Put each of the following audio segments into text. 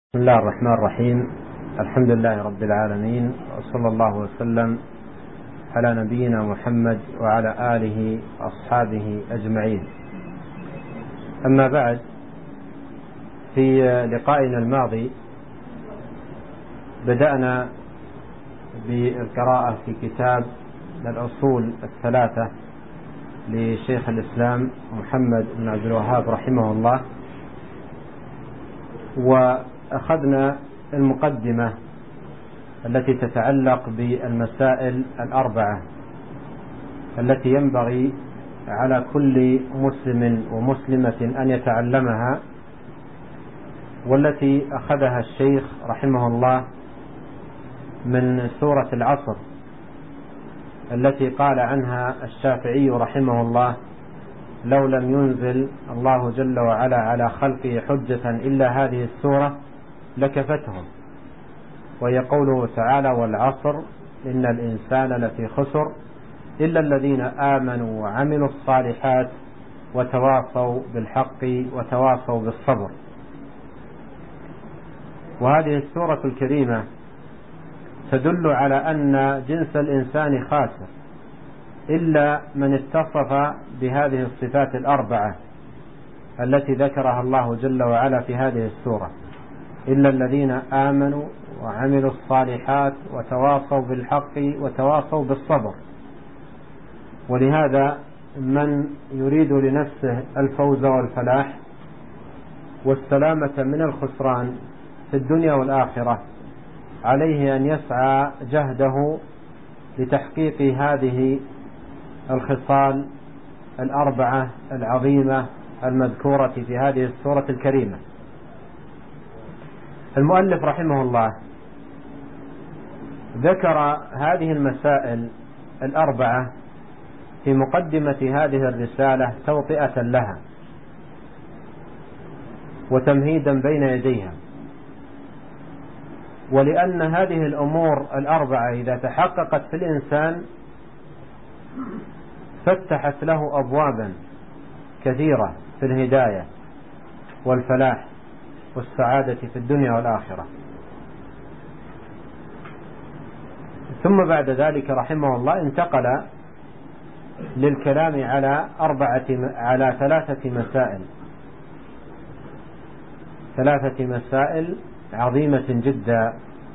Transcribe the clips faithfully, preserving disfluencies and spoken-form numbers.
بسم الله الرحمن الرحيم. الحمد لله رب العالمين، وصلى الله وسلم على نبينا محمد وعلى آله وأصحابه أجمعين. أما بعد، في لقائنا الماضي بدأنا بالقراءة في كتاب الأصول الثلاثة لشيخ الإسلام محمد بن عبد الوهاب رحمه الله، وأخذنا المقدمة التي تتعلق بالمسائل الأربعة التي ينبغي على كل مسلم ومسلمة أن يتعلمها، والتي أخذها الشيخ رحمه الله من سورة العصر التي قال عنها الشافعي رحمه الله: لو لم ينزل الله جل وعلا على خلقه حجة إلا هذه السورة لكفتهم. وهي قوله تعالى: والعصر إن الإنسان لفي خسر إلا الذين آمنوا وعملوا الصالحات وتواصوا بالحق وتواصوا بالصبر. وهذه السورة الكريمة تدل على أن جنس الإنسان خاسر إلا من اتصف بهذه الصفات الأربعة التي ذكرها الله جل وعلا في هذه السورة: إلا الذين آمنوا وعملوا الصالحات وتواصوا بالحق وتواصوا بالصبر. ولهذا من يريد لنفسه الفوز والفلاح والسلامة من الخسران في الدنيا والآخرة عليه أن يسعى جهده لتحقيق هذه الخصال الأربعة العظيمة المذكورة في هذه السورة الكريمة. المؤلف رحمه الله ذكر هذه المسائل الأربعة في مقدمة هذه الرسالة توطئة لها وتمهيدا بين يديها، ولأن هذه الأمور الأربعة إذا تحققت في الإنسان فتحت له أبوابا كثيرة في الهداية والفلاح والسعادة في الدنيا والآخرة. ثم بعد ذلك رحمه الله انتقل للكلام على أربعة على ثلاثة مسائل ثلاثة مسائل عظيمة جدا،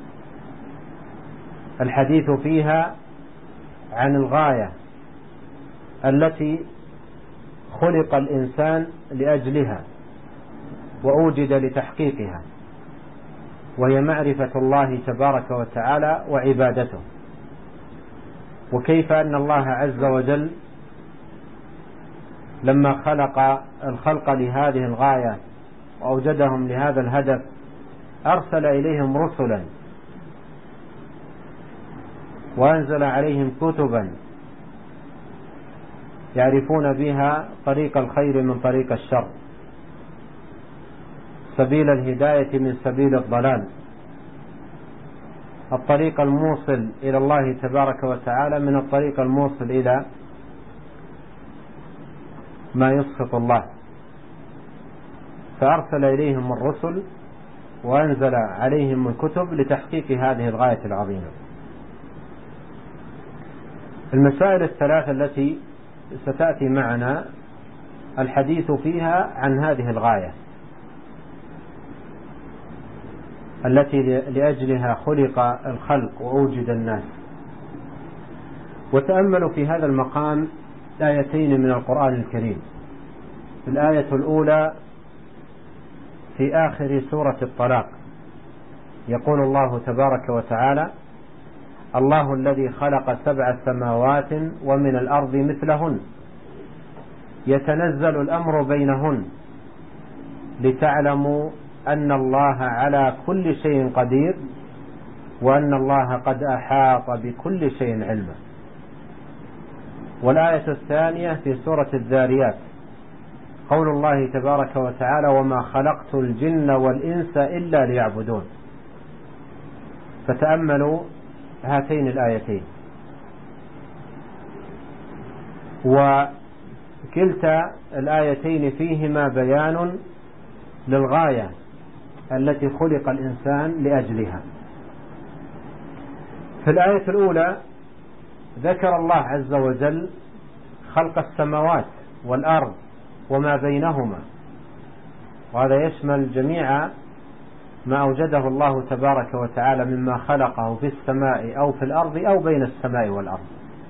الحديث فيها عن الغاية التي خلق الإنسان لأجلها وأوجد لتحقيقها، وهي معرفة الله تبارك وتعالى وعبادته، وكيف أن الله عز وجل لما خلق الخلق لهذه الغاية وأوجدهم لهذا الهدف أرسل إليهم رسلا وأنزل عليهم كتبا يعرفون بها طريق الخير من طريق الشر، سبيل الهداية من سبيل الضلال، الطريق الموصل إلى الله تبارك وتعالى من الطريق الموصل إلى ما يسخط الله. فأرسل إليهم الرسل وأنزل عليهم الكتب لتحقيق هذه الغاية العظيمة. المسائل الثلاثة التي ستأتي معنا الحديث فيها عن هذه الغاية التي لأجلها خلق الخلق وأوجد الناس. وتأملوا في هذا المقام آيتين من القرآن الكريم. الآية الأولى في آخر سورة الطلاق، يقول الله تبارك وتعالى: الله الذي خلق سبع سماوات ومن الأرض مثلهن يتنزل الأمر بينهن لتعلموا أن الله على كل شيء قدير وأن الله قد أحاط بكل شيء علما. والآية الثانية في سورة الذاريات، قول الله تبارك وتعالى: وما خلقت الجن والإنس إلا ليعبدون. فتأملوا هاتين الآيتين، وكلتا الآيتين فيهما بيان للغاية التي خلق الإنسان لأجلها. في الآية الأولى ذكر الله عز وجل خلق السماوات والأرض وما بينهما، وهذا يشمل جميع ما أوجده الله تبارك وتعالى مما خلقه في السماء أو في الأرض أو بين السماء والأرض.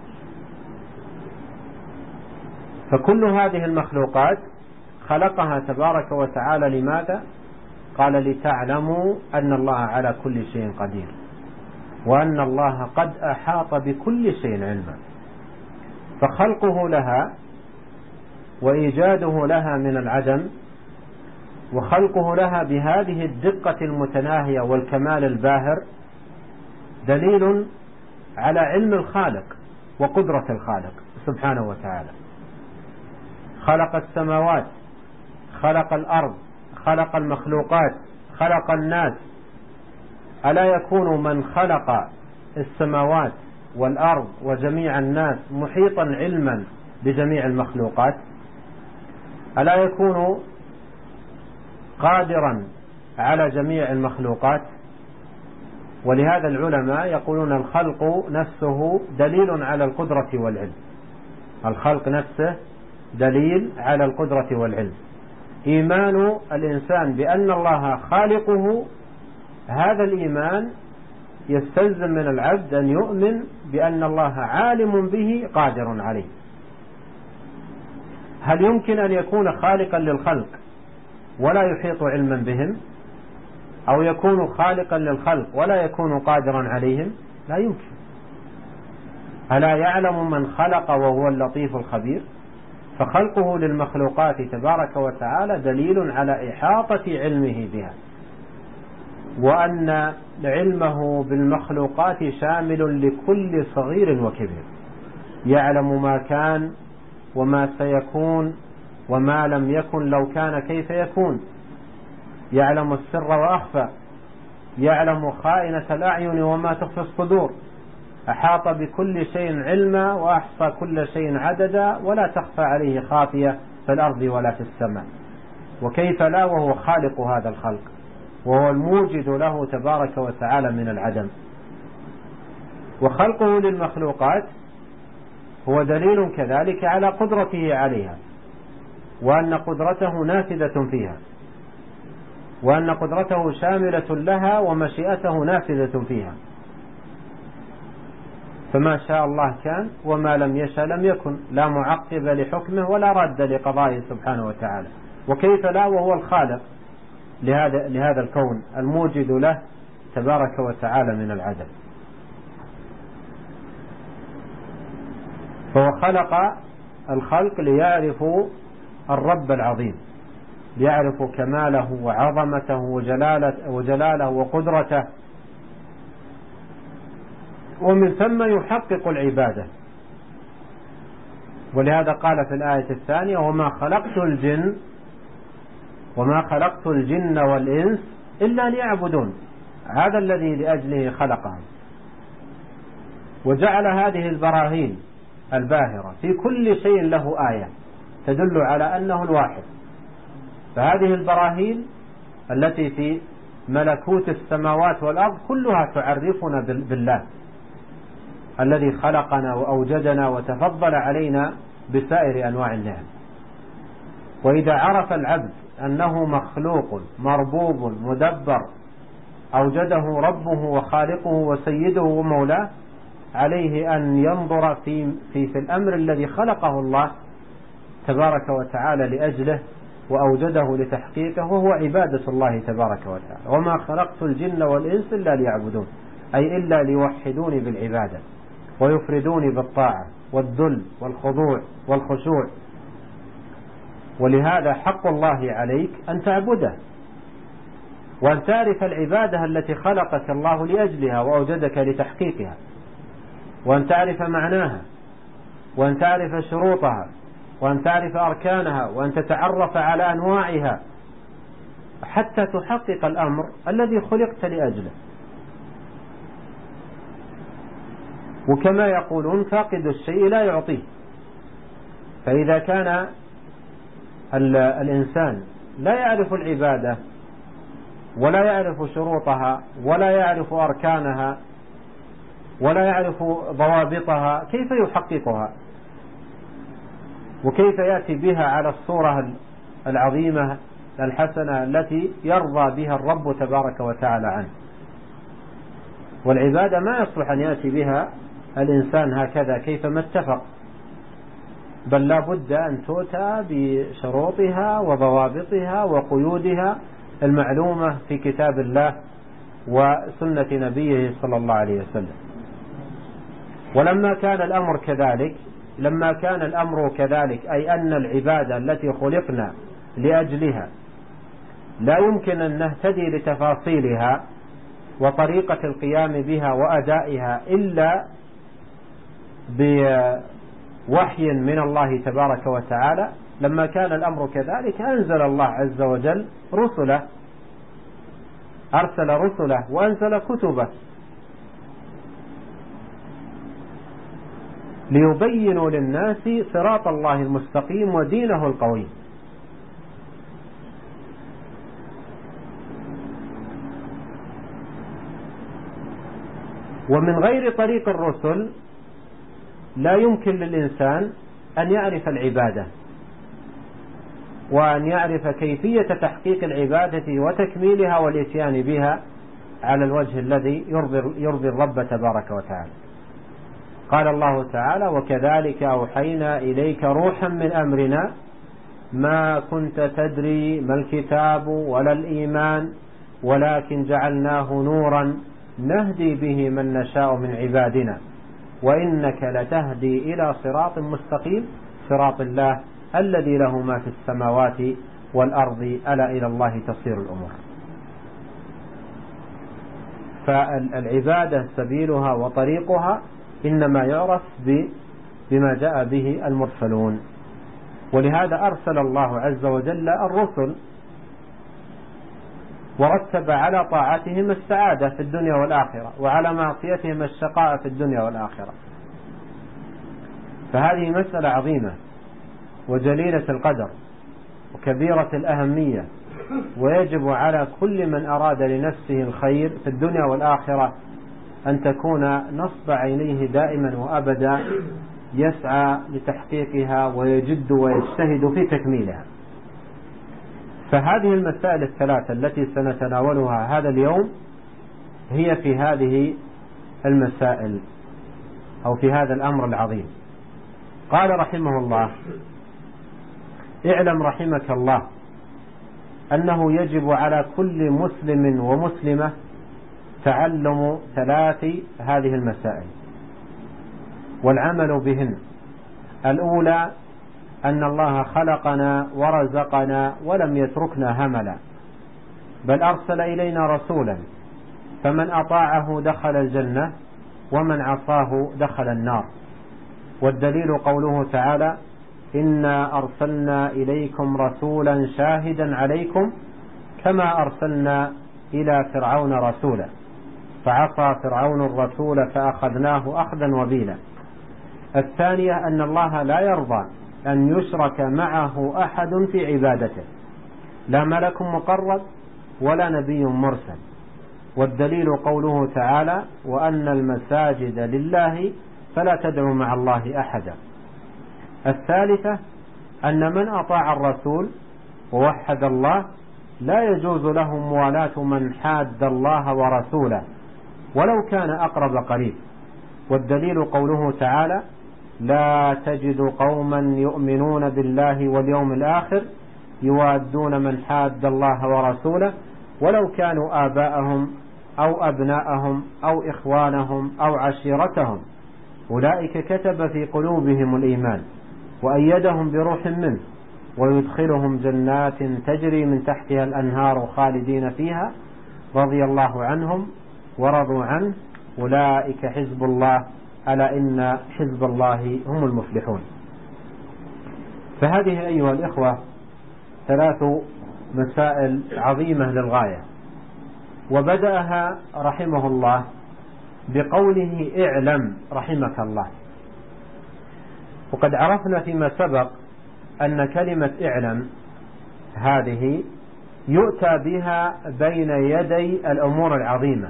فكل هذه المخلوقات خلقها تبارك وتعالى لماذا؟ قال لتعلموا أن الله على كل شيء قدير، وأن الله قد أحاط بكل شيء علما. فخلقه لها وإيجاده لها من العدم، وخلقه لها بهذه الدقة المتناهية والكمال الباهر دليل على علم الخالق وقدرة الخالق سبحانه وتعالى. خلق السماوات، خلق الأرض، خلق المخلوقات، خلق الناس. ألا يكون من خلق السماوات والأرض وجميع الناس محيطا علما بجميع المخلوقات؟ ألا يكون قادرا على جميع المخلوقات؟ ولهذا العلماء يقولون الخلق نفسه دليل على القدرة والعلم. الخلق نفسه دليل على القدرة والعلم. إيمان الإنسان بأن الله خالقه، هذا الإيمان يستلزم من العبد أن يؤمن بأن الله عالم به قادر عليه. هل يمكن أن يكون خالقا للخلق ولا يحيط علما بهم؟ أو يكون خالقا للخلق ولا يكون قادرا عليهم؟ لا يمكن. ألا يعلم من خلق وهو اللطيف الخبير؟ فخلقه للمخلوقات تبارك وتعالى دليل على إحاطة علمه بها، وأن علمه بالمخلوقات شامل لكل صغير وكبير، يعلم ما كان وما سيكون وما لم يكن لو كان كيف يكون، يعلم السر وأخفى، يعلم خائنة الأعين وما تخفي الصدور، أحاط بكل شيء علما وأحصى كل شيء عددا، ولا تخفى عليه خافية في الأرض ولا في السماء. وكيف لا وهو خالق هذا الخلق وهو الموجد له تبارك وتعالى من العدم. وخلقه للمخلوقات هو دليل كذلك على قدرته عليها، وأن قدرته نافذة فيها، وأن قدرته شاملة لها ومشيئته نافذة فيها. فما شاء الله كان وما لم يشاء لم يكن، لا معقب لحكمه ولا رد لقضائه سبحانه وتعالى. وكيف لا وهو الخالق لهذا, لهذا الكون الموجد له تبارك وتعالى من العدم. فهو خلق الخلق ليعرفوا الرب العظيم، ليعرفوا كماله وعظمته وجلاله, وجلاله وقدرته، ومن ثم يحقق العبادة. ولهذا قال في الآية الثانية وما خلقت الجن وما خلقت الجن والإنس إلا ليعبدون. هذا الذي لأجله خلقهم. وجعل هذه البراهين الباهرة في كل شيء له آية تدل على أنه الواحد. فهذه البراهين التي في ملكوت السماوات والأرض كلها تعرفنا بالله الذي خلقنا وأوجدنا وتفضل علينا بسائر أنواع النعم. وإذا عرف العبد أنه مخلوق مربوب مدبر أوجده ربه وخالقه وسيده ومولاه، عليه أن ينظر في, في, في الأمر الذي خلقه الله تبارك وتعالى لأجله وأوجده لتحقيقه، وهو عبادة الله تبارك وتعالى. وما خلقت الجن والإنس إلا ليعبدون، أي إلا ليوحدوني بالعبادة ويفردوني بالطاعة والذل والخضوع والخشوع. ولهذا حق الله عليك أن تعبده، وأن تعرف العبادة التي خلقك الله لأجلها وأوجدك لتحقيقها، وأن تعرف معناها، وأن تعرف شروطها، وأن تعرف أركانها، وأن تتعرف على أنواعها حتى تحقق الأمر الذي خلقت لأجله. وكما يقولون فاقد الشيء لا يعطيه. فإذا كان الإنسان لا يعرف العبادة ولا يعرف شروطها ولا يعرف أركانها ولا يعرف ضوابطها، كيف يحققها وكيف يأتي بها على الصورة العظيمة الحسنة التي يرضى بها الرب تبارك وتعالى عنه؟ والعبادة ما يصلح أن يأتي بها الإنسان هكذا كيفما اتفق، بل لا بد أن تؤتى بشروطها وضوابطها وقيودها المعلومة في كتاب الله وسنة نبيه صلى الله عليه وسلم. ولما كان الأمر كذلك لما كان الأمر كذلك أي أن العبادة التي خلقنا لأجلها لا يمكن أن نهتدي لتفاصيلها وطريقة القيام بها وأدائها إلا بوحي من الله تبارك وتعالى، لما كان الأمر كذلك أنزل الله عز وجل رسله، أرسل رسله وأنزل كتبه ليبينوا للناس صراط الله المستقيم ودينه القويم. ومن غير طريق الرسل لا يمكن للإنسان أن يعرف العبادة وأن يعرف كيفية تحقيق العبادة وتكميلها والإتيان بها على الوجه الذي يرضي, يرضي الرب تبارك وتعالى. قال الله تعالى: وكذلك أوحينا إليك روحا من أمرنا ما كنت تدري ما الكتاب ولا الإيمان ولكن جعلناه نورا نهدي به من نشاء من عبادنا وإنك لتهدي إلى صراط مستقيم صراط الله الذي له ما في السماوات والأرض ألا إلى الله تصير الأمور. فالعبادة سبيلها وطريقها إنما يعرف بما جاء به المرسلون، ولهذا أرسل الله عز وجل الرسل ورتب على طاعتهم السعادة في الدنيا والآخرة وعلى معصيتهم الشقاء في الدنيا والآخرة. فهذه مسألة عظيمة وجليلة القدر وكبيرة الأهمية، ويجب على كل من أراد لنفسه الخير في الدنيا والآخرة أن تكون نصب عينيه دائما وأبدا يسعى لتحقيقها ويجد ويجتهد في تكميلها. فهذه المسائل الثلاثة التي سنتناولها هذا اليوم هي في هذه المسائل أو في هذا الأمر العظيم. قال رحمه الله: اعلم رحمك الله أنه يجب على كل مسلم ومسلمة تعلم ثلاث هذه المسائل والعمل بهن. الأولى أن الله خلقنا ورزقنا ولم يتركنا هملا، بل أرسل إلينا رسولا فمن أطاعه دخل الجنة ومن عصاه دخل النار. والدليل قوله تعالى: إنا أرسلنا إليكم رسولا شاهدا عليكم كما أرسلنا إلى فرعون رسولا فعصى فرعون الرسول فأخذناه أخذا وبيلا. الثانية أن الله لا يرضى أن يشرك معه أحد في عبادته، لا ملك مقرب ولا نبي مرسل. والدليل قوله تعالى: وأن المساجد لله فلا تدعوا مع الله أحدا. الثالثة أن من أطاع الرسول ووحد الله لا يجوز له موالاة من حاد الله ورسوله ولو كان أقرب قريب. والدليل قوله تعالى: لا تجد قوما يؤمنون بالله واليوم الآخر يوادون من حاد الله ورسوله ولو كانوا آباءهم أو أبناءهم أو إخوانهم أو عشيرتهم أولئك كتب في قلوبهم الإيمان وأيدهم بروح منه ويدخلهم جنات تجري من تحتها الأنهار خالدين فيها رضي الله عنهم ورضوا عنه أولئك حزب الله ألا إن حزب الله هم المفلحون. فهذه أيها الإخوة ثلاث مسائل عظيمة للغاية، وبدأها رحمه الله بقوله: اعلم رحمك الله. وقد عرفنا فيما سبق أن كلمة اعلم هذه يؤتى بها بين يدي الأمور العظيمة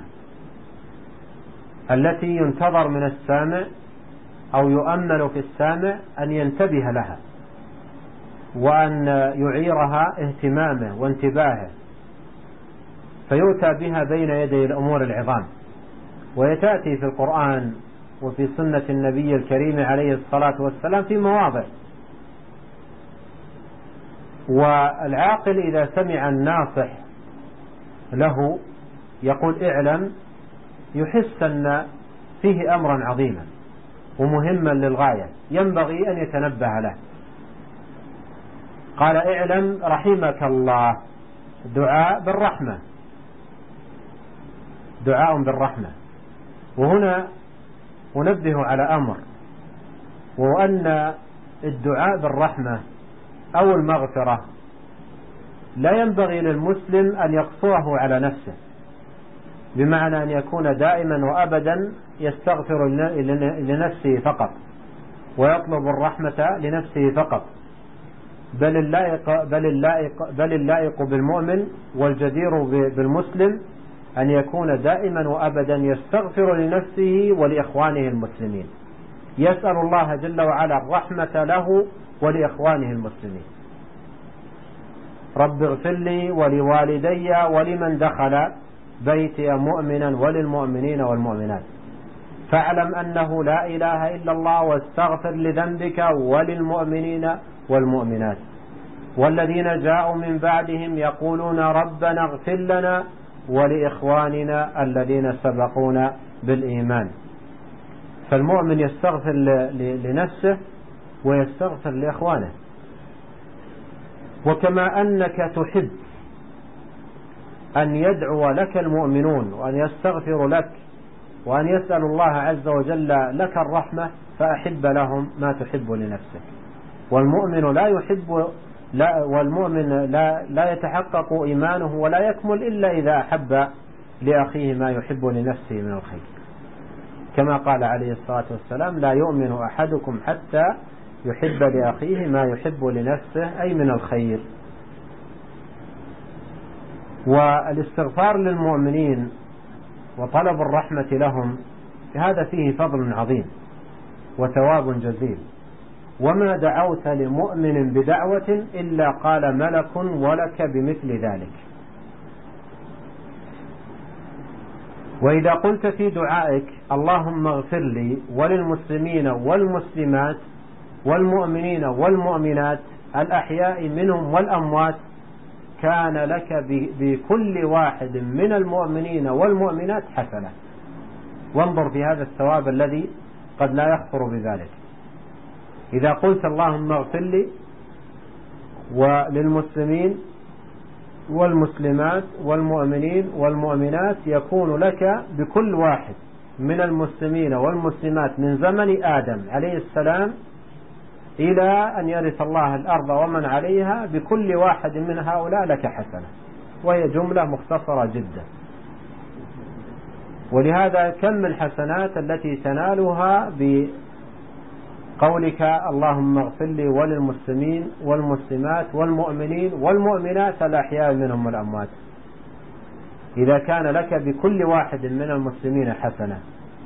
التي ينتظر من السامع أو يؤمل في السامع أن ينتبه لها وأن يعيرها اهتمامه وانتباهه، فيؤتى بها بين يدي الأمور العظام. ويتأتي في القرآن وفي سنة النبي الكريم عليه الصلاة والسلام في مواضع. والعاقل إذا سمع الناصح له يقول اعلم، يحس أن فيه أمرا عظيما ومهما للغاية ينبغي أن يتنبه له. قال اعلم رحمك الله، دعاء بالرحمة، دعاء بالرحمة. وهنا أنبه على أمر، وأن الدعاء بالرحمة أو المغفرة لا ينبغي للمسلم أن يقصره على نفسه، بمعنى أن يكون دائما وأبدا يستغفر لنفسه فقط ويطلب الرحمة لنفسه فقط، بل اللائق, بل اللائق, بل اللائق بالمؤمن والجدير بالمسلم أن يكون دائما وأبدا يستغفر لنفسه ولإخوانه المسلمين، يسأل الله جل وعلا الرحمة له ولإخوانه المسلمين. رب اغفر لي ولوالدي ولمن دخل بيتي مؤمنا وللمؤمنين والمؤمنات، فاعلم أنه لا إله إلا الله واستغفر لذنبك وللمؤمنين والمؤمنات والذين جاءوا من بعدهم يقولون ربنا اغفر لنا ولإخواننا الذين سبقونا بالإيمان. فالمؤمن يستغفر لنفسه ويستغفر لإخوانه. وكما أنك تحب أن يدعو لك المؤمنون وأن يستغفر لك وأن يسأل الله عز وجل لك الرحمة، فأحب لهم ما تحب لنفسك. والمؤمن لا يحب لا والمؤمن لا, لا يتحقق إيمانه ولا يكمل إلا إذا أحب لأخيه ما يحب لنفسه من الخير، كما قال عليه الصلاة والسلام لا يؤمن أحدكم حتى يحب لأخيه ما يحب لنفسه، أي من الخير. والاستغفار للمؤمنين وطلب الرحمة لهم هذا فيه فضل عظيم وثواب جزيل. وما دعوت لمؤمن بدعوة إلا قال ملك ولك بمثل ذلك. وإذا قلت في دعائك اللهم اغفر لي وللمسلمين والمسلمات والمؤمنين والمؤمنات الأحياء منهم والأموات، كان لك بكل واحد من المؤمنين والمؤمنات حسنة. وانظر في هذا الثواب الذي قد لا يخطر بذلك. إذا قلت اللهم اغفر لي وللمسلمين والمسلمات والمؤمنين والمؤمنات، يكون لك بكل واحد من المسلمين والمسلمات من زمن آدم عليه السلام إلى أن يرث الله الأرض ومن عليها، بكل واحد من هؤلاء لك حسنة. وهي جملة مختصرة جدا. ولهذا كم من الحسنات التي تنالها بقولك اللهم اغفر لي وللمسلمين والمسلمات والمؤمنين والمؤمنات الأحياء منهم والأموات، إذا كان لك بكل واحد من المسلمين حسنة.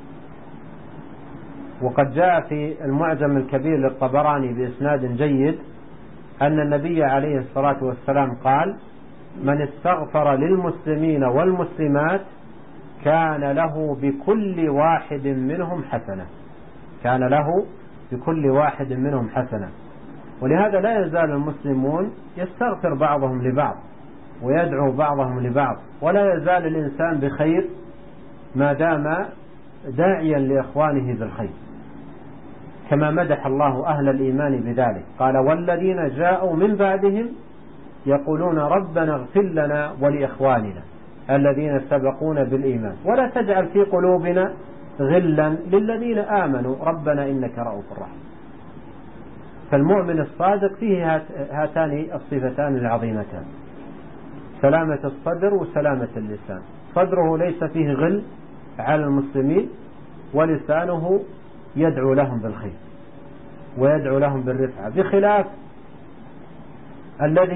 وقد جاء في المعجم الكبير للطبراني بإسناد جيد أن النبي عليه الصلاة والسلام قال من استغفر للمسلمين والمسلمات كان له بكل واحد منهم حسنة، كان له بكل واحد منهم حسنة. ولهذا لا يزال المسلمون يستغفر بعضهم لبعض ويدعو بعضهم لبعض، ولا يزال الإنسان بخير ما دام داعيا لإخوانه بالخير، كما مدح الله أهل الإيمان بذلك. قال والذين جاءوا من بعدهم يقولون ربنا اغفر لنا ولإخواننا الذين سبقونا بالإيمان ولا تجعل في قلوبنا غلا للذين آمنوا ربنا إنك رؤوف رحيم. فالمؤمن الصادق فيه هاتان الصفتان العظيمتان، سلامة الصدر وسلامة اللسان. صدره ليس فيه غل على المسلمين، ولسانه يدعو لهم بالخير ويدعو لهم بالرفعة، بخلاف الذي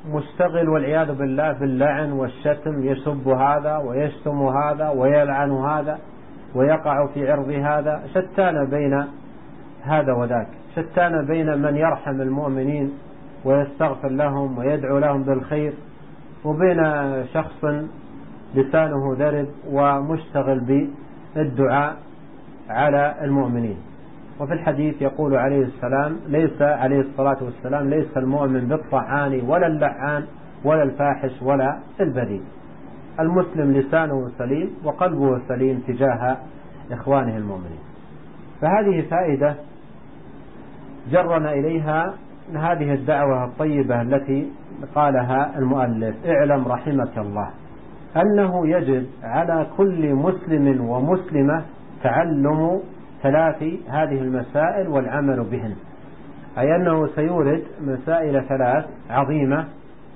مشتغل والعياذ بالله باللعن والشتم، يسب هذا ويشتم هذا ويلعن هذا ويقع في عرض هذا. شتان بين هذا وذاك، شتان بين من يرحم المؤمنين ويستغفر لهم ويدعو لهم بالخير، وبين شخص لسانه ذرب ومشتغل بالدعاء على المؤمنين. وفي الحديث يقول عليه السلام ليس عليه الصلاة والسلام ليس المؤمن بالطعان ولا اللعان ولا الفاحش ولا البذيء. المسلم لسانه سليم وقلبه سليم تجاه إخوانه المؤمنين. فهذه فائدة جرنا إليها هذه الدعوة الطيبة التي قالها المؤلف: اعلم رحمك الله أنه يجب على كل مسلم ومسلمة تعلم ثلاث هذه المسائل والعمل بهن. أي أنه سيورد مسائل ثلاث عظيمة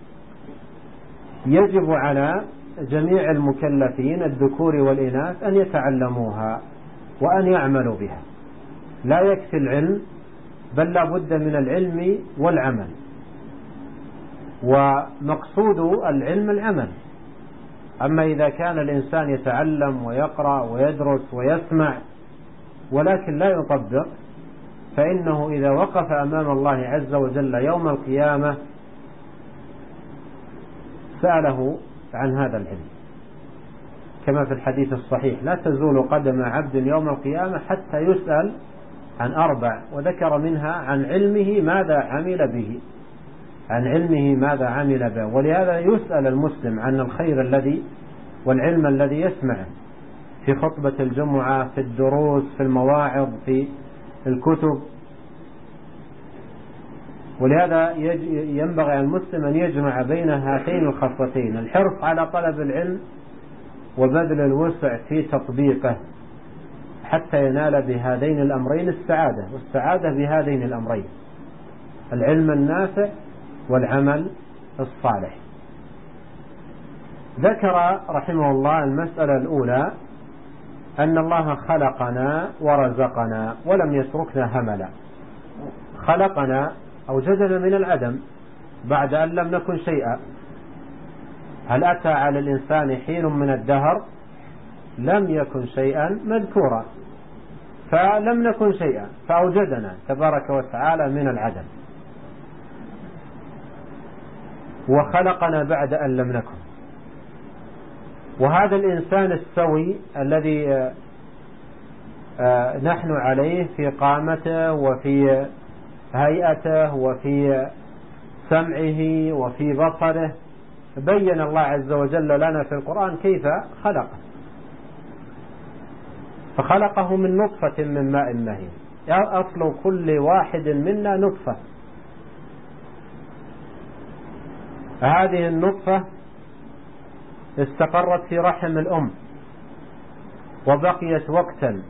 يجب على جميع المكلفين الذكور والإناث أن يتعلموها وأن يعملوا بها. لا يكفي العلم، بل لا بد من العلم والعمل، ومقصود العلم العمل. أما إذا كان الإنسان يتعلم ويقرأ ويدرس ويسمع ولكن لا يطبق، فإنه إذا وقف أمام الله عز وجل يوم القيامة سأله عن هذا العلم، كما في الحديث الصحيح: لا تزول قدم عبد يوم القيامة حتى يسأل عن أربع، وذكر منها عن علمه ماذا عمل به، عن علمه ماذا عمل به. ولهذا يسأل المسلم عن الخير الذي والعلم الذي يسمعه في خطبة الجمعة، في الدروس، في المواعظ، في الكتب. ولهذا ينبغي على المسلم أن يجمع بين هاتين الخصلتين: الحرص على طلب العلم وبذل الوسع في تطبيقه، حتى ينال بهذين الأمرين السعادة، والسعادة بهذين الأمرين: العلم النافع والعمل الصالح. ذكر رحمه الله المسألة الأولى: أن الله خلقنا ورزقنا ولم يتركنا هملا. خلقنا، أوجدنا من العدم بعد أن لم نكن شيئا. هل أتى على الإنسان حين من الدهر لم يكن شيئا مذكورا؟ فلم نكن شيئا، فأوجدنا تبارك وتعالى من العدم، وخلقنا بعد أن لم نكن. وهذا الإنسان السوي الذي نحن عليه في قامته وفي هيئته وفي سمعه وفي بصره، بين الله عز وجل لنا في القرآن كيف خلقه. فخلقه من نطفة من ماء مهين. أصل كل واحد منا نطفة. هذه النطفة استقرت في رحم الأم وبقيت وقتا،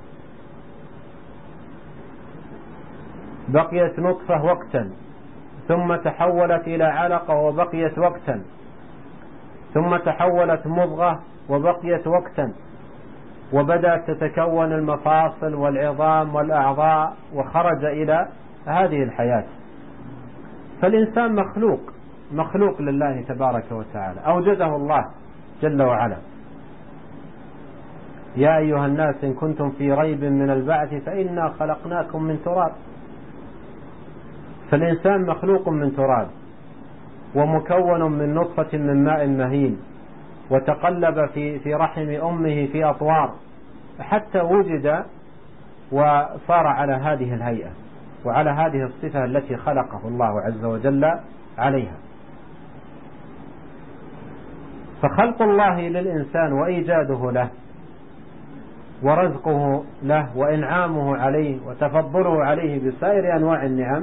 بقيت نطفة وقتا، ثم تحولت إلى علقة وبقيت وقتا، ثم تحولت مضغة وبقيت وقتا، وبدأت تتكون المفاصل والعظام والأعضاء وخرج إلى هذه الحياة. فالإنسان مخلوق مخلوق لله تبارك وتعالى، أوجده الله جل وعلا. يا أيها الناس إن كنتم في ريب من البعث فإنا خلقناكم من تراب. فالإنسان مخلوق من تراب ومكون من نطفة من ماء مهين، وتقلب في في رحم أمه في أطوار حتى وجد وصار على هذه الهيئة وعلى هذه الصفة التي خلقه الله عز وجل عليها. فخلق الله للإنسان وإيجاده له ورزقه له وإنعامه عليه وتفضله عليه بسائر أنواع النعم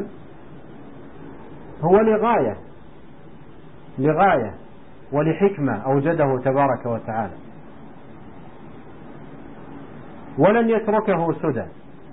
هو لغاية لغاية ولحكمة أوجده تبارك وتعالى، ولن يتركه سدى،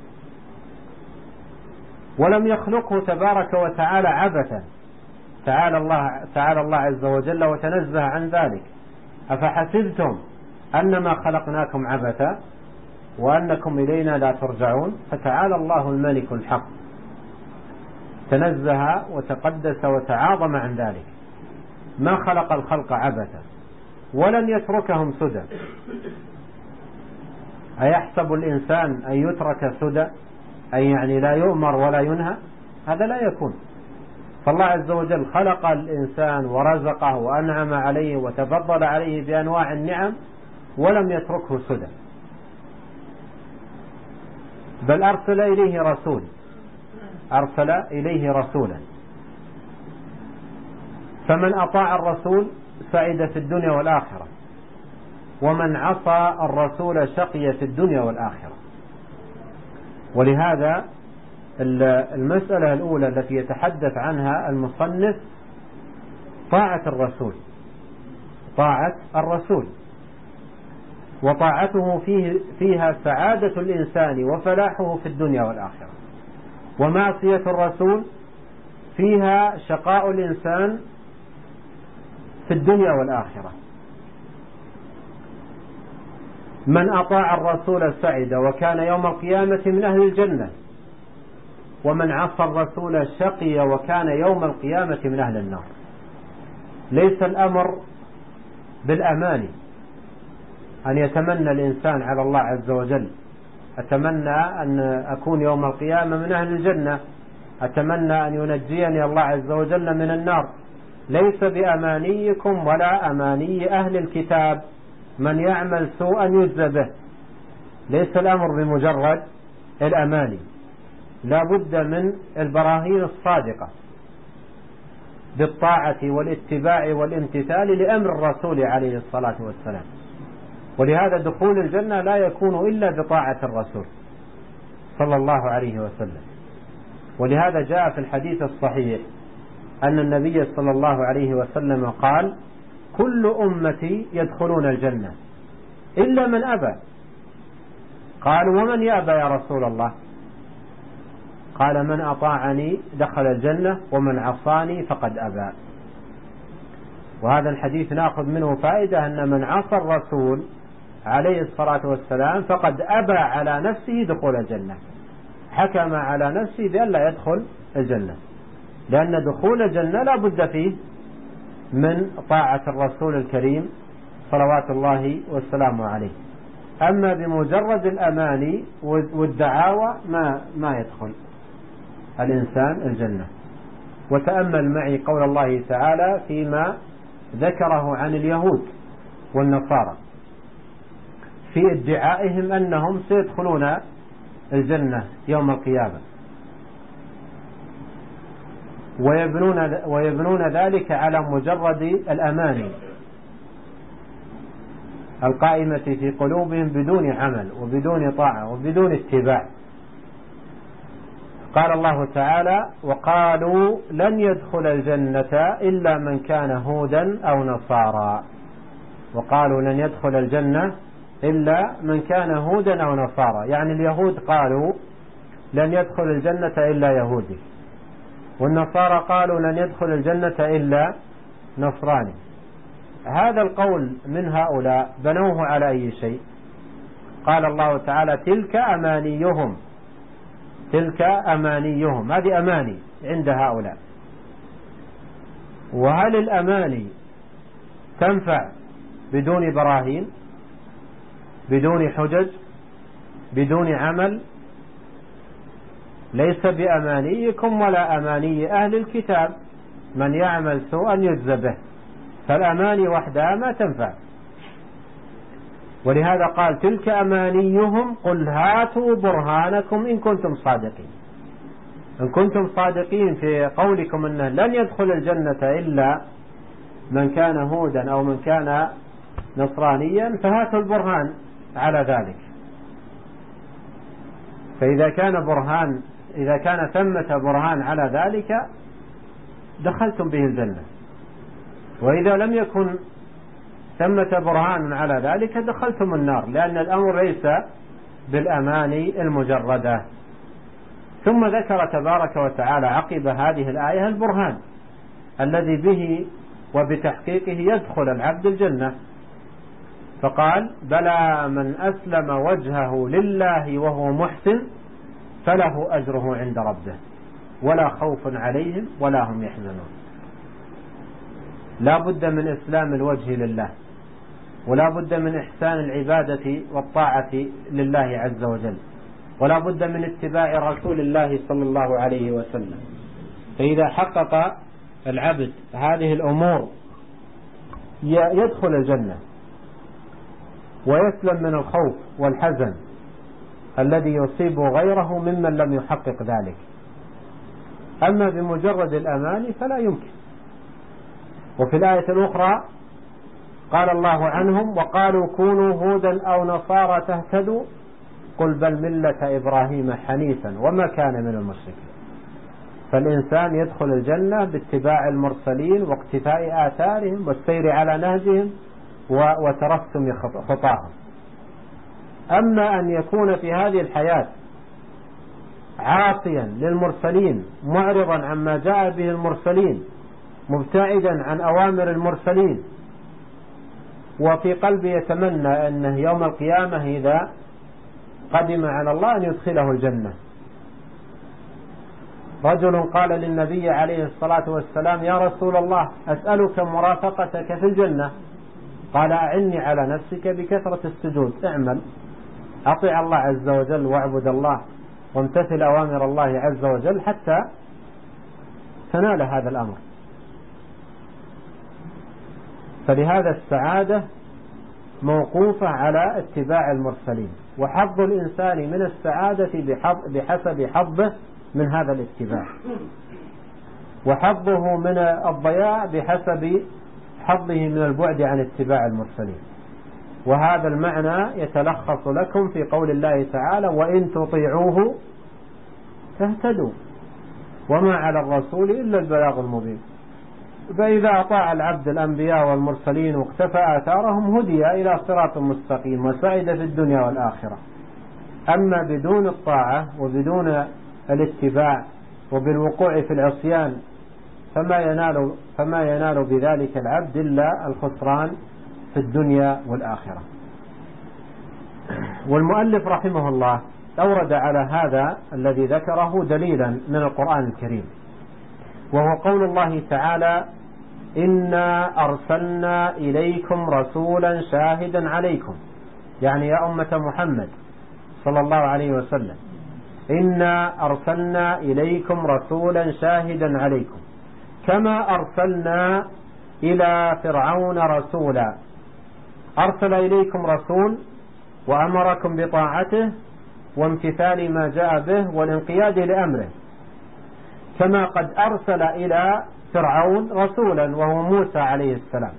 ولم يخلقه تبارك وتعالى عبثا. تعالى الله تعالى الله عز وجل وتنزه عن ذلك. أفحسبتم أنما خلقناكم عبثا وأنكم إلينا لا ترجعون؟ فتعالى الله الملك الحق، تنزه وتقدس وتعاظم عن ذلك. ما خلق الخلق عبثا ولن يتركهم سدى. أيحسب الإنسان أن يترك سدى، أي يعني لا يؤمر ولا ينهى؟ هذا لا يكون. فالله عز وجل خلق الإنسان ورزقه وأنعم عليه وتفضل عليه بأنواع النعم ولم يتركه سدى، بل أرسل إليه رسول أرسل إليه رسولا. فمن أطاع الرسول سعد في الدنيا والآخرة، ومن عصى الرسول شقي في الدنيا والآخرة. ولهذا المسألة الأولى التي يتحدث عنها المصنف طاعة الرسول طاعة الرسول وطاعته فيه فيها سعادة الإنسان وفلاحه في الدنيا والآخرة، ومعصية الرسول فيها شقاء الإنسان في الدنيا والآخرة. من أطاع الرسول سعد وكان يوم القيامة من أهل الجنة، ومن عصى الرسول شقي وكان يوم القيامة من أهل النار. ليس الأمر بالأماني أن يتمنى الإنسان على الله عز وجل: أتمنى أن أكون يوم القيامة من أهل الجنة، أتمنى أن ينجيني الله عز وجل من النار. ليس بأمانيكم ولا أماني أهل الكتاب، من يعمل سوءا يجزى به. ليس الأمر بمجرد الأماني، لا بد من البراهين الصادقة بالطاعة والاتباع والامتثال لأمر الرسول عليه الصلاة والسلام. ولهذا دخول الجنة لا يكون إلا بطاعة الرسول صلى الله عليه وسلم. ولهذا جاء في الحديث الصحيح أن النبي صلى الله عليه وسلم قال: كل أمتي يدخلون الجنة إلا من أبى. قالوا: ومن يأبى يا رسول الله؟ قال: من أطاعني دخل الجنة ومن عصاني فقد أبى. وهذا الحديث نأخذ منه فائدة أن من عصى الرسول عليه الصلاة والسلام فقد أبى على نفسه دخول الجنة، حكم على نفسه بأن لا يدخل الجنة، لأن دخول الجنة لا بد فيه من طاعة الرسول الكريم صلوات الله والسلام عليه. أما بمجرد الأماني والدعاوى ما ما يدخل الإنسان الجنة. وتأمل معي قول الله تعالى فيما ذكره عن اليهود والنصارى في ادعائهم أنهم سيدخلون الجنة يوم القيامة، ويبنون, ويبنون ذلك على مجرد الأماني القائمة في قلوبهم بدون عمل وبدون طاعة وبدون اتباع. قال الله تعالى: وقالوا لن يدخل الجنة إلا من كان هودا أو نصارى. وقالوا لن يدخل الجنة إلا من كان هودا أو نصارى، يعني اليهود قالوا لن يدخل الجنة إلا يهودي، والنصارى قالوا لن يدخل الجنة إلا نصراني. هذا القول من هؤلاء بنوه على أي شيء؟ قال الله تعالى: تلك أمانيهم تلك أمانيهم هذه أماني عند هؤلاء. وهل الأماني تنفع بدون براهين، بدون حجج، بدون عمل؟ ليس بأمانيكم ولا أماني أهل الكتاب، من يعمل سوءا يجزى به. فالأماني وحدها ما تنفع. ولهذا قال: تلك أمانيهم قل هاتوا برهانكم إن كنتم صادقين. إن كنتم صادقين في قولكم أنه لن يدخل الجنة إلا من كان هودا أو من كان نصرانيا فهاتوا البرهان على ذلك. فإذا كان برهان إذا كان ثمة برهان على ذلك دخلتم به الجنة، وإذا لم يكن ثمة برهان على ذلك دخلتم النار، لأن الأمر ليس بالأماني المجردة. ثم ذكر تبارك وتعالى عقب هذه الآية البرهان الذي به وبتحقيقه يدخل العبد الجنة، فقال: بلى من أسلم وجهه لله وهو محسن فله أجره عند ربه ولا خوف عليهم ولا هم يحزنون. لا بد من إسلام الوجه لله، ولا بد من إحسان العبادة والطاعة لله عز وجل، ولا بد من اتباع رسول الله صلى الله عليه وسلم. فإذا حقق العبد هذه الأمور يدخل الجنة ويسلم من الخوف والحزن الذي يصيب غيره ممن لم يحقق ذلك. أما بمجرد الأمان فلا يمكن. وفي الآية الأخرى قال الله عنهم: وقالوا كونوا هودا أو نصارى تهتدوا قل بل ملة إبراهيم حنيفا وما كان من المشركين. فالإنسان يدخل الجنة باتباع المرسلين واقتفاء آثارهم والسير على نهجهم وترسم خطاهم. أما أن يكون في هذه الحياة عاصيا للمرسلين معرضا عما جاء به المرسلين مبتعدا عن أوامر المرسلين، وفي قلبه يتمنى أنه يوم القيامة إذا قدم على الله أن يدخله الجنة. رجل قال للنبي عليه الصلاة والسلام: يا رسول الله أسألك مرافقتك في الجنة. قال: أعني على نفسك بكثرة السجود، اعمل، أطيع الله عز وجل واعبد الله وامتثل أوامر الله عز وجل حتى تنال هذا الأمر. فلهذا السعادة موقوفة على اتباع المرسلين، وحظ الإنسان من السعادة بحسب حظه من هذا الاتباع، وحظه من الضياع بحسب حظه من البعد عن اتباع المرسلين. وهذا المعنى يتلخص لكم في قول الله تعالى: وإن تطيعوه تهتدوا وما على الرسول إلا البلاغ المبين. فإذا أطاع العبد الأنبياء والمرسلين واقتفى آثارهم هدي إلى صراط مستقيم وسعد في الدنيا والآخرة. أما بدون الطاعة وبدون الاتباع وبالوقوع في العصيان فما ينال, فما ينال بذلك العبد إلا الخسران في الدنيا والآخرة. والمؤلف رحمه الله أورد على هذا الذي ذكره دليلا من القرآن الكريم، وهو قول الله تعالى: إنا أرسلنا إليكم رسولا شاهدا عليكم، يعني يا أمة محمد صلى الله عليه وسلم، إنا أرسلنا إليكم رسولا شاهدا عليكم كما أرسلنا إلى فرعون رسولا. أرسل إليكم رسول وأمركم بطاعته وامتثال ما جاء به والانقياد لأمره، كما قد أرسل إلى فرعون رسولا وهو موسى عليه السلام.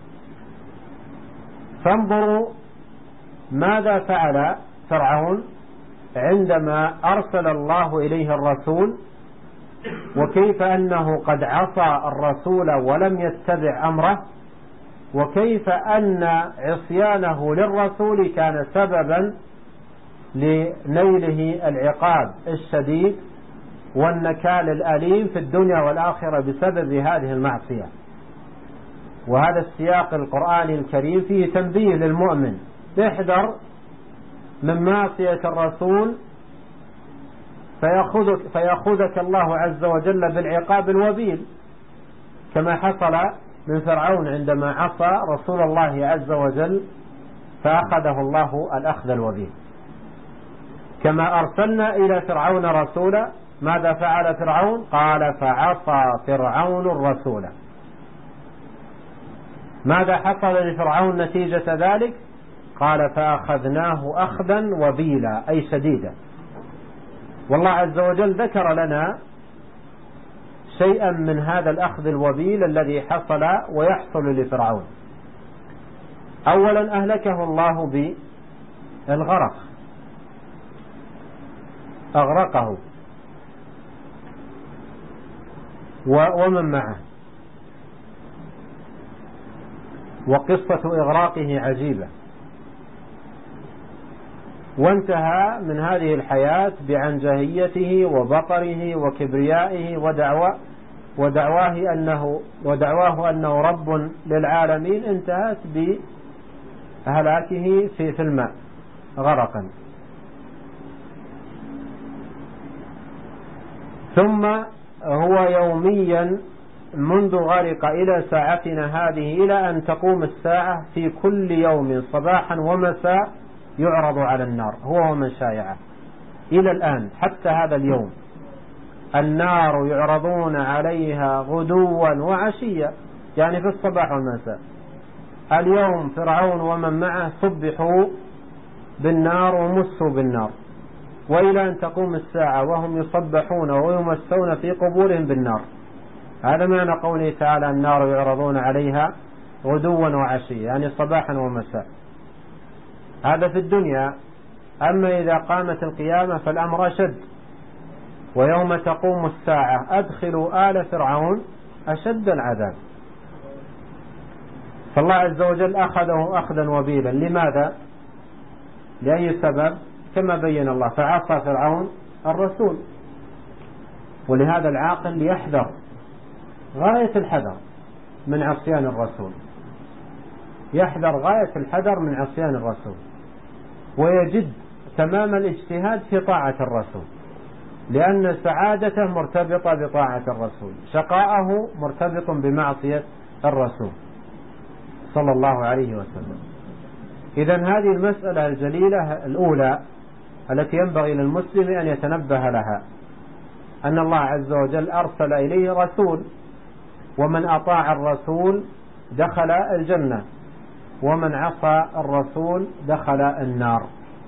فانظروا ماذا فعل فرعون عندما أرسل الله إليه الرسول، وكيف أنه قد عصى الرسول ولم يتبع أمره، وكيف أن عصيانه للرسول كان سببا لنيله العقاب الشديد والنكال الأليم في الدنيا والآخرة بسبب هذه المعصية. وهذا السياق القرآني الكريم فيه تنبيه للمؤمن: احذر من معصية الرسول فيأخذك, فيأخذك الله عز وجل بالعقاب الوبيل، كما حصل من فرعون عندما عصى رسول الله عز وجل فأخذه الله الأخذ الوبيل. كما أرسلنا إلى فرعون رسولا، ماذا فعل فرعون؟ قال: فعصى فرعون الرسول. ماذا حصل لفرعون نتيجة ذلك؟ قال: فأخذناه أخذا وبيلا، أي شديدا. والله عز وجل ذكر لنا شيئا من هذا الأخذ الوبيل الذي حصل ويحصل لفرعون. أولا أهلكه الله بالغرق، أغرقه ومن معه. وقصة إغراقه عجيبة، وانتهى من هذه الحياة بعنجهيته وبطره وكبريائه ودعوة ودعواه أنه ودعواه أنه رب للعالمين، انتهت بهلاكه في في الماء غرقا. ثم هو يوميا منذ غرق إلى ساعتنا هذه إلى أن تقوم الساعة في كل يوم صباحا ومساء يعرض على النار هو ومن شايعه. إلى الآن حتى هذا اليوم النار يعرضون عليها غدوا وعشيا، يعني في الصباح والمساء. اليوم فرعون ومن معه صبحوا بالنار ومسوا بالنار، وإلى أن تقوم الساعة وهم يصبحون ويمسون في قبورهم بالنار. هذا معنى قوله تعالى النار يعرضون عليها غدوا وعشيا، يعني صباحا ومساء. هذا في الدنيا. أما إذا قامت القيامة فالأمر أشد. ويوم تقوم الساعة أدخلوا آل فرعون أشد العذاب. فالله عز وجل أخذه أخذا وبيلا. لماذا؟ لأي سبب؟ كما بين الله فعصى فرعون الرسول. ولهذا العاقل يحذر غاية الحذر من عصيان الرسول، يحذر غاية الحذر من عصيان الرسول، ويجد تمام الاجتهاد في طاعة الرسول، لأن سعادته مرتبطة بطاعة الرسول، شقاءه مرتبط بمعصية الرسول صلى الله عليه وسلم. إذن هذه المسألة الجليلة الأولى التي ينبغي للمسلم أن يتنبه لها، أن الله عز وجل أرسل إليه رسول، ومن أطاع الرسول دخل الجنة، ومن عصى الرسول دخل النار.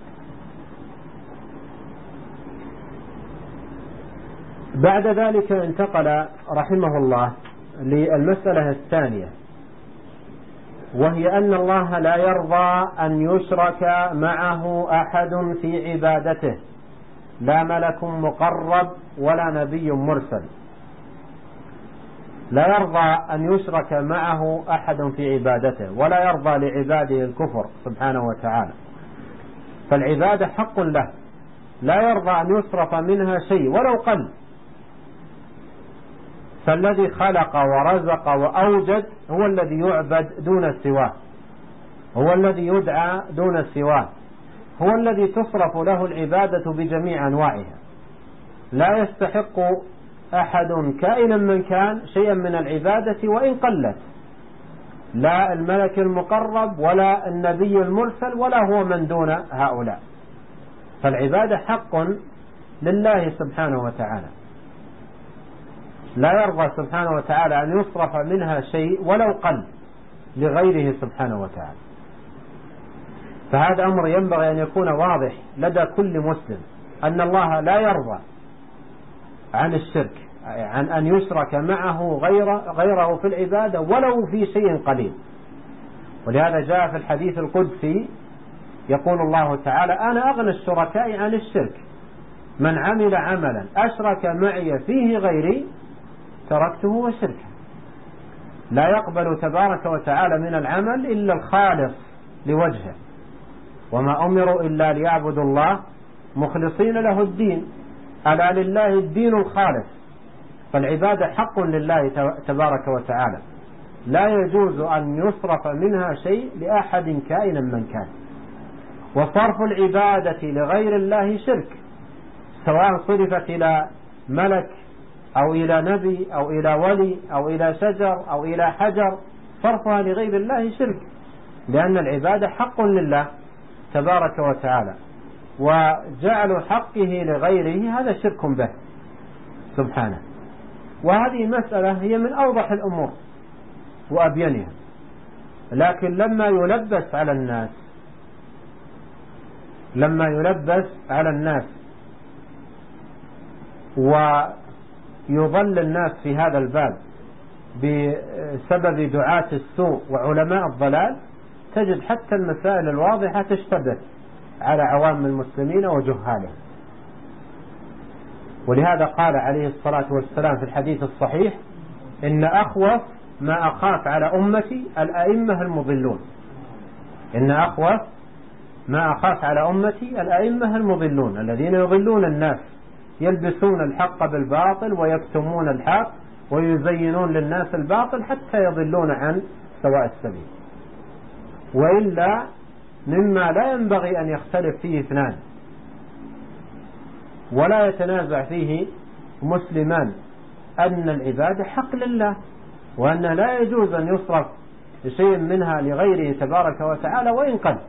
بعد ذلك انتقل رحمه الله للمسألة الثانية، وهي أن الله لا يرضى أن يشرك معه أحد في عبادته، لا ملك مقرب ولا نبي مرسل. لا يرضى أن يشرك معه أحد في عبادته، ولا يرضى لعباده الكفر سبحانه وتعالى، فالعبادة حق له، لا يرضى أن يصرف منها شيء ولو قل. فالذي خلق ورزق وأوجد هو الذي يعبد دون سواه، هو الذي يدعى دون سواه، هو الذي تصرف له العبادة بجميع أنواعها. لا يستحق أحد كائنا من كان شيئا من العبادة وإن قلت، لا الملك المقرب ولا النبي المرسل ولا هو من دون هؤلاء. فالعبادة حق لله سبحانه وتعالى، لا يرضى سبحانه وتعالى أن يصرف منها شيء ولو قل لغيره سبحانه وتعالى. فهذا أمر ينبغي أن يكون واضح لدى كل مسلم، أن الله لا يرضى عن الشرك، عن أن يشرك معه غير غيره في العبادة ولو في شيء قليل. ولهذا جاء في الحديث القدسي يقول الله تعالى أنا أغنى الشركاء عن الشرك، من عمل عملا أشرك معي فيه غيري تركته وشركه. لا يقبل تبارك وتعالى من العمل إلا الخالص لوجهه، وما أمروا إلا ليعبدوا الله مخلصين له الدين، ألا لله الدين الخالص. فالعبادة حق لله تبارك وتعالى، لا يجوز أن يصرف منها شيء لأحد كائنا من كان. وصرف العبادة لغير الله شرك، سواء صرفت إلى ملك أو إلى نبي أو إلى ولي أو إلى شجر أو إلى حجر، صرفها لغير الله شرك، لأن العبادة حق لله تبارك وتعالى، وجعل حقه لغيره هذا شرك به سبحانه. وهذه مسألة هي من أوضح الأمور وأبينها، لكن لما يلبس على الناس لما يلبس على الناس ويضل الناس في هذا الباب بسبب دعاة السوء وعلماء الضلال، تجد حتى المسائل الواضحة تشتبه على عوام المسلمين وجهالهم. ولهذا قال عليه الصلاة والسلام في الحديث الصحيح إن أخوف ما أخاف على أمتي الأئمة المضلون، إن أخوف ما أخاف على أمتي الأئمة المضلون الذين يضلون الناس، يلبسون الحق بالباطل ويكتمون الحق ويزينون للناس الباطل حتى يضلون عن سواء السبيل. وإلا مما لا ينبغي أن يختلف فيه اثنان ولا يتنازع فيه مسلمان، أن العبادة حق لله، وأن لا يجوز أن يصرف شيء منها لغيره تبارك وتعالى وإن قل.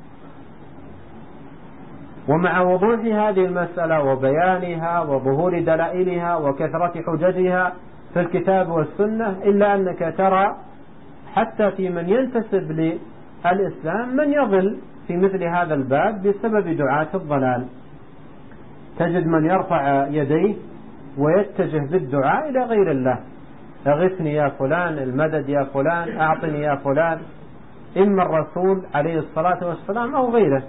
ومع وضوح هذه المسألة وبيانها وظهور دلائلها وكثرة حججها في الكتاب والسنة، إلا أنك ترى حتى في من ينتسب للإسلام من يضل في مثل هذا الباب بسبب دعاة الضلال. تجد من يرفع يديه ويتجه بالدعاء إلى غير الله، اغثني يا فلان، المدد يا فلان، أعطني يا فلان، إما الرسول عليه الصلاة والسلام أو غيره.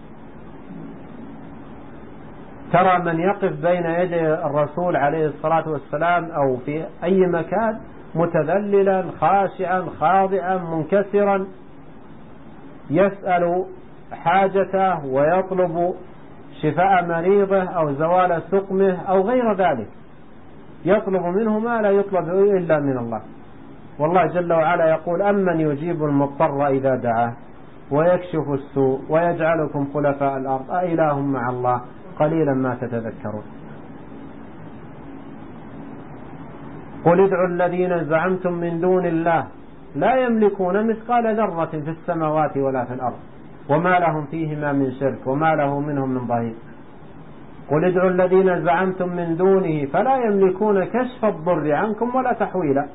ترى من يقف بين يدي الرسول عليه الصلاة والسلام أو في أي مكان متذللا خاشعا خاضعا منكسرا، يسأل حاجته ويطلب شفاء مريضه أو زوال سقمه أو غير ذلك، يطلب منه ما لا يطلب إلا من الله. والله جل وعلا يقول: أمن يجيب المضطر إذا دعاه ويكشف السوء ويجعلكم خلفاء الأرض أإله مع الله قليلا ما تتذكرون. قل ادعوا الذين زعمتم من دون الله لا يملكون مثقال ذرة في السماوات ولا في الأرض وما لهم فيهما من شرك وما له منهم من ظهير. قل ادعوا الذين زعمتم من دونه فلا يملكون كشف الضر عنكم ولا تحويلا.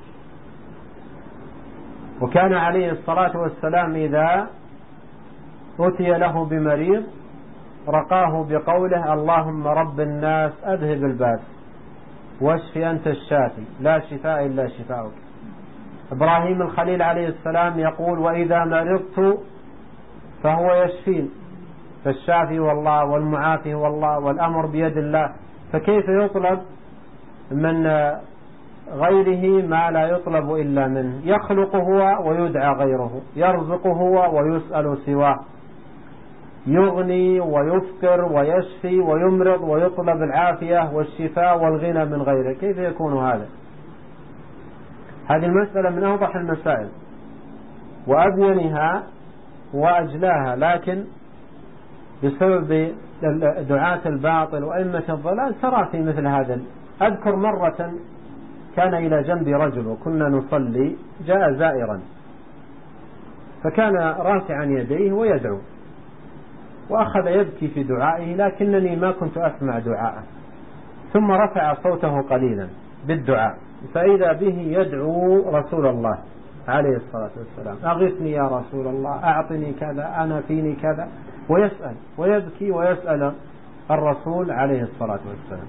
وكان عليه الصلاة والسلام إذا أتي له بمريض رقاه بقوله: اللهم رب الناس أذهب الباس واشف أنت الشافي لا شفاء إلا شفاؤك. إبراهيم الخليل عليه السلام يقول: وإذا مرضت فهو يشفين، فالشافي والله والمعافي والله والأمر بيد الله. فكيف يطلب من غيره ما لا يطلب إلا منه؟ يخلق هو ويدعى غيره، يرزق هو ويسأل سواه، يغني ويفقر ويشفي ويمرض ويطلب العافية والشفاء والغنى من غيره. كيف يكون هذا؟ هذه المسألة من أوضح المسائل وأبينها وأجلاها، لكن بسبب دعاة الباطل وأئمة الضلال ترى في مثل هذا. أذكر مرة كان إلى جنبي رجل وكنا نصلي، جاء زائرا فكان رافعا يديه ويدعو وأخذ يبكي في دعائه، لكنني ما كنت أسمع دعاءه، ثم رفع صوته قليلا بالدعاء، فإذا به يدعو رسول الله عليه الصلاة والسلام: أغثني يا رسول الله، أعطني كذا، أنا فيني كذا، ويسأل ويبكي ويسأل الرسول عليه الصلاة والسلام.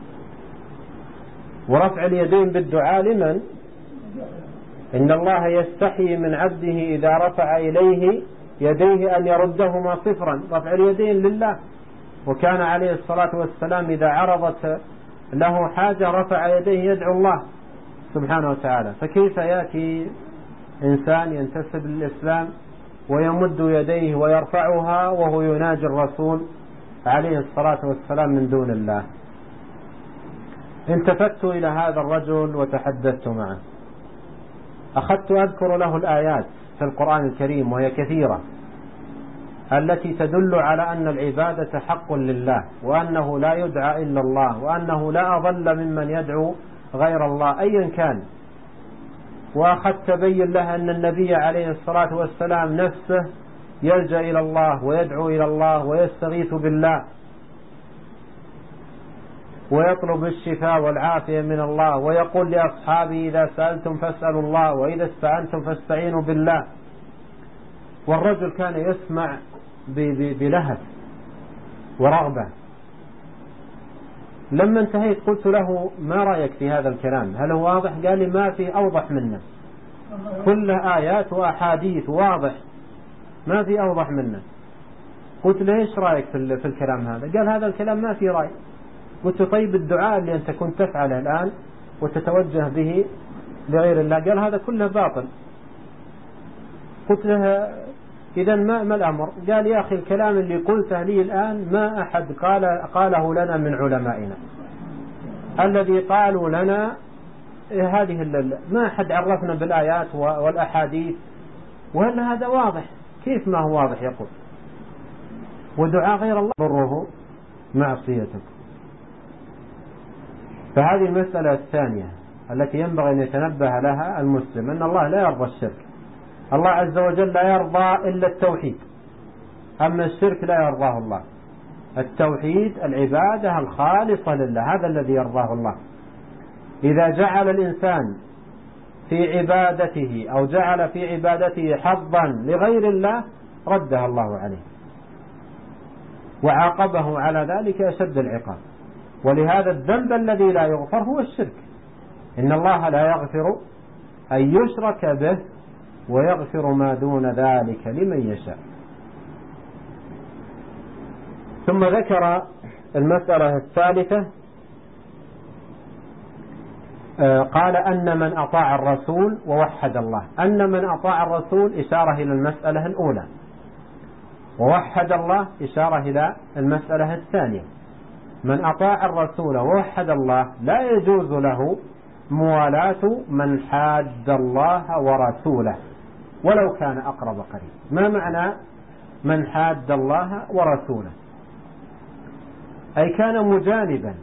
ورفع اليدين بالدعاء لمن؟ إن الله يستحي من عبده إذا رفع إليه يديه أن يردهما صفرا. رفع اليدين لله. وكان عليه الصلاة والسلام إذا عرضت له حاجة رفع يديه يدعو الله سبحانه وتعالى. فكيف يأتي إنسان ينتسب للإسلام ويمد يديه ويرفعها وهو يناجي الرسول عليه الصلاة والسلام من دون الله؟ التفت إلى هذا الرجل وتحدثت معه، أخذت أذكر له الآيات في القرآن الكريم وهي كثيرة التي تدل على أن العبادة حق لله، وأنه لا يدعى إلا الله، وأنه لا أضل ممن يدعو غير الله أيا كان. وأخذت بين لها أن النبي عليه الصلاة والسلام نفسه يلجأ إلى الله ويدعو إلى الله ويستغيث بالله ويطلب الشفاء والعافية من الله، ويقول لأصحابه: إذا سألتم فاسألوا الله وإذا استعنتم فاستعينوا بالله. والرجل كان يسمع بلهف ورغبة. لما انتهيت قلت له: ما رأيك في هذا الكلام؟ هل هو واضح؟ قال لي: ما في أوضح منه، كله آيات وأحاديث واضح، ما في أوضح منه. قلت له: إيش رأيك في الكلام هذا؟ قال: هذا الكلام ما في رأي. قلت: طيب الدعاء اللي أنت كنت تفعله الآن وتتوجه به لغير الله؟ قال: هذا كله باطل. قلت له: إذا ما, ما الأمر؟ قال: يا أخي الكلام اللي قلته لي الآن ما أحد قال قاله لنا من علمائنا، الذي قالوا لنا هذه الليلة ما أحد عرفنا بالآيات والأحاديث، وهل هذا واضح؟ كيف ما هو واضح؟ يقول: ودعاء غير الله ضره معصيتك. فهذه المسألة الثانية التي ينبغي أن يتنبه لها المسلم، أن الله لا يرضى الشرك. الله عز وجل لا يرضى إلا التوحيد، أما الشرك لا يرضاه الله. التوحيد العبادة الخالصة لله، هذا الذي يرضاه الله. إذا جعل الإنسان في عبادته أو جعل في عبادته حظا لغير الله ردها الله عليه وعاقبه على ذلك أشد العقاب. ولهذا الذنب الذي لا يغفر هو الشرك. إن الله لا يغفر أن يشرك به ويغفر ما دون ذلك لمن يشاء. ثم ذكر المسألة الثالثة، قال أن من أطاع الرسول ووحد الله. أن من أطاع الرسول إشارة إلى المسألة الأولى، ووحد الله إشارة إلى المسألة الثانية. من أطاع الرسول ووحد الله لا يجوز له موالاة من حاد الله ورسوله ولو كان أقرب قريب. ما معنى من حاد الله ورسوله؟ أي كان مجانبا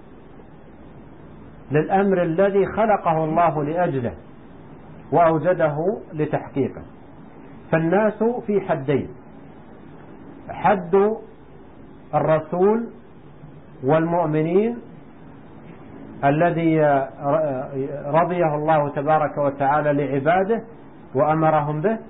للأمر الذي خلقه الله لأجله وأوجده لتحقيقه. فالناس في حدين: حد الرسول والمؤمنين الذي رضيه الله تبارك وتعالى لعباده وأمرهم به،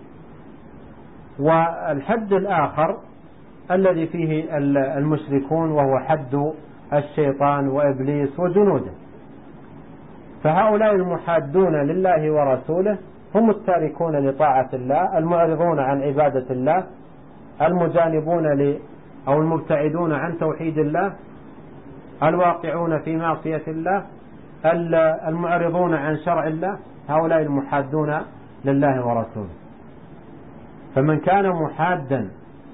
والحد الآخر الذي فيه المشركون وهو حد الشيطان وإبليس وجنوده. فهؤلاء المحادون لله ورسوله هم التاركون لطاعة الله، المعرضون عن عبادة الله، المجانبون ل أو المبتعدون عن توحيد الله، الواقعون في معصية الله، المعرضون عن شرع الله. هؤلاء المحادون لله ورسوله. فمن كان محادا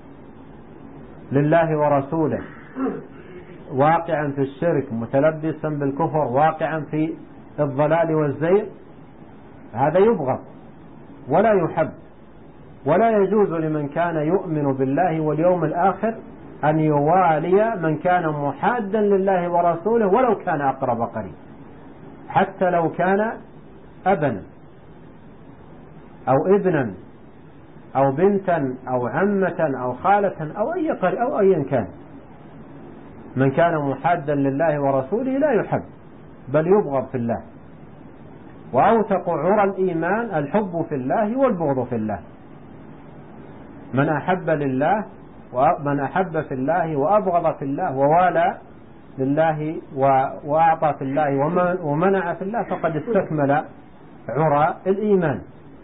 لله ورسوله واقعا في الشرك متلبسا بالكفر واقعا في الضلال والزيغ، هذا يبغض ولا يحب. ولا يجوز لمن كان يؤمن بالله واليوم الآخر أن يوالي من كان محادا لله ورسوله ولو كان أقرب قريب، حتى لو كان أبا أو ابنا أو بنتا أو عمة أو خالة أو أي قريب أو أيا كان. من كان محادا لله ورسوله لا يحب بل يبغض في الله. وأوثق عرى الإيمان الحب في الله والبغض في الله. من أحب لله ومن أحب في الله وأبغض في الله ووالى لله وأعطى في الله ومنع في الله فقد استكمل عرى الإيمان.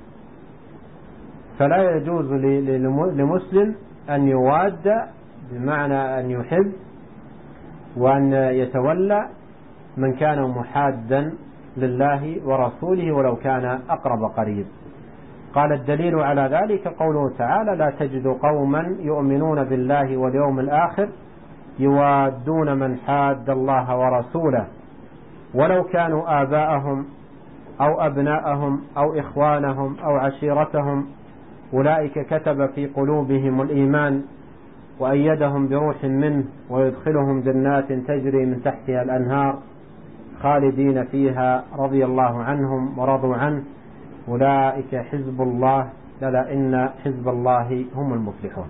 فلا يجوز لمسلم أن يواد بمعنى أن يحب وأن يتولى من كان محادا لله ورسوله ولو كان أقرب قريب. قال الدليل على ذلك قوله تعالى: لا تجد قوما يؤمنون بالله واليوم الآخر يوادون من حاد الله ورسوله ولو كانوا آباءهم أو أبناءهم أو إخوانهم أو عشيرتهم أولئك كتب في قلوبهم الإيمان وأيدهم بروح منه ويدخلهم جنات تجري من تحتها الأنهار خالدين فيها رضي الله عنهم ورضوا عنه أولئك حزب الله ألا إن حزب الله هم المفلحون.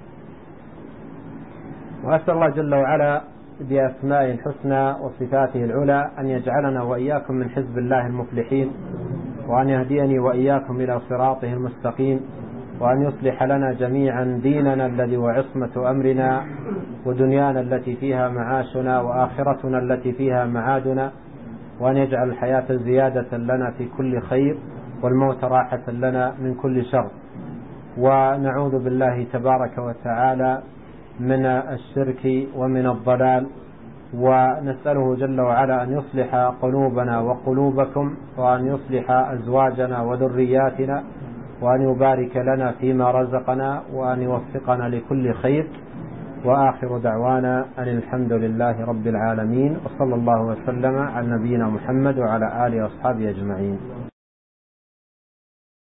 وأسأل الله جل وعلا بأسمائه الحسنى وصفاته العلى أن يجعلنا وإياكم من حزب الله المفلحين، وأن يهديني وإياكم إلى صراطه المستقيم، وأن يصلح لنا جميعا ديننا الذي هو عصمة أمرنا، ودنيانا التي فيها معاشنا، وآخرتنا التي فيها معادنا، وأن يجعل الحياة زيادة لنا في كل خير والموت راحة لنا من كل شر. ونعوذ بالله تبارك وتعالى من الشرك ومن الضلال، ونسأله جل وعلا أن يصلح قلوبنا وقلوبكم، وأن يصلح أزواجنا وذرياتنا، وأن يبارك لنا فيما رزقنا، وأن يوفقنا لكل خير. وآخر دعوانا أن الحمد لله رب العالمين، وصلى الله وسلم على نبينا محمد وعلى آله وأصحابه أجمعين.